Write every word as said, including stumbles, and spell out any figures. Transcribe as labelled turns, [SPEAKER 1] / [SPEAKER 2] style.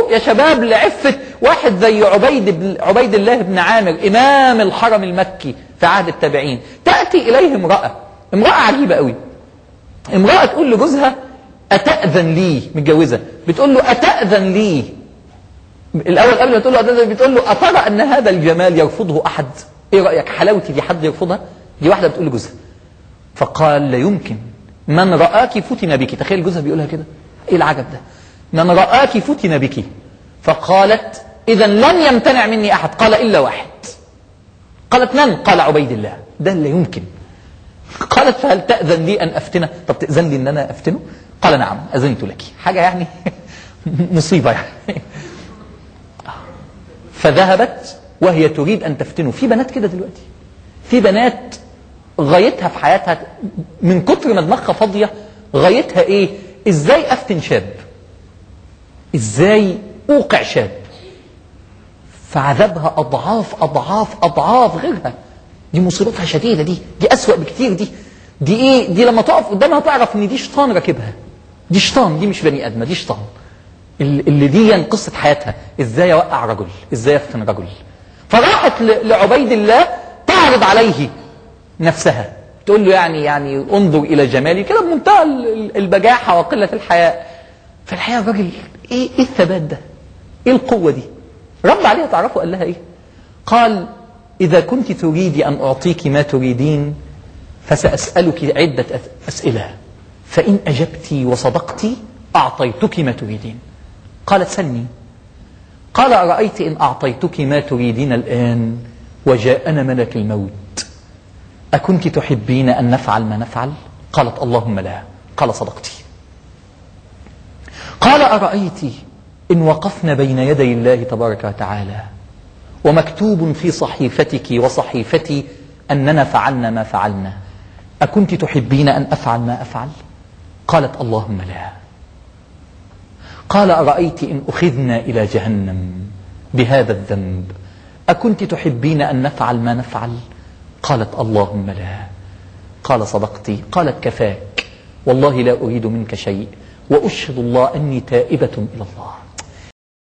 [SPEAKER 1] يا شباب لعفة واحد زي عبيد, بن عبيد الله بن عامر إمام الحرم المكي في عهد التابعين. تأتي إليه امرأة امرأة عجيبة قوي. امرأة تقول لجوزها أتأذن لي، متجوزة، بتقول له أتأذن لي. الأول قبل ما تقول له أتأذن بتقول له أترى أن هذا الجمال يرفضه أحد؟ إيه رأيك حلاوتي دي حد يرفضها؟ دي واحدة بتقول لجوزها. فقال لا يمكن، من رآك فتن بك. تخيل جوزها بيقولها كده، إيه العجب ده؟ من رآك فتن بك. فقالت إذا لن يمتنع مني أحد. قال إلا واحد. قالت من؟ قال عبيد الله. ده لا يمكن. قالت فهل تأذن لي أن أفتنه؟ طب تأذن لي أن أنا أفتنه؟ قال نعم أذنت لك. حاجة يعني مصيبة يعني. فذهبت وهي تريد أن تفتنه. في بنات كده دلوقتي، في بنات غايتها في حياتها من كتر ما دماغها فاضية غايتها إيه؟ إزاي أفتن شاب، إزاي أوقع شاب. فعذابها أضعاف أضعاف أضعاف غيرها. دي مصيبتها شديدة، دي دي أسوأ بكتير. دي دي إيه؟ دي لما تقف قدامها تعرف إن دي شيطان راكبها. دي شيطان، دي مش بني آدمة، دي شيطان. اللي دي قصة حياتها إزاي أوقع رجل، إزاي أفتن رجل. فراحت لعبيد الله تعرض عليه نفسها، تقول له يعني يعني انظر إلى جمالي كده بمنتهى البجاحة وقلة الحياء. فالحقيقة الراجل إيه, إيه الثبات ده؟ إيه القوة دي؟ رد عليها تعرفوا قال لها إيه؟ قال إذا كنت تريدي أن أعطيك ما تريدين فسأسألك عدة أسئلة، فإن أجبتي وصدقتي أعطيتك ما تريدين. قالت سلني. قال أرأيت إن أعطيتك ما تريدين الآن وجاءنا ملك الموت أكنت تحبين أن نفعل ما نفعل؟ قالت اللهم لا. قال صدقتي. قال أرأيت إن وقفنا بين يدي الله تبارك وتعالى ومكتوب في صحيفتك وصحيفتي أننا فعلنا ما فعلنا أكنت تحبين أن أفعل ما أفعل؟ قالت اللهم لا. قال أرأيت إن أخذنا إلى جهنم بهذا الذنب أكنت تحبين أن نفعل ما نفعل؟ قالت اللهم لا. قال صدقتي. قالت كفاك، والله لا أريد منك شيء وأشهد الله أني تائبة إلى الله.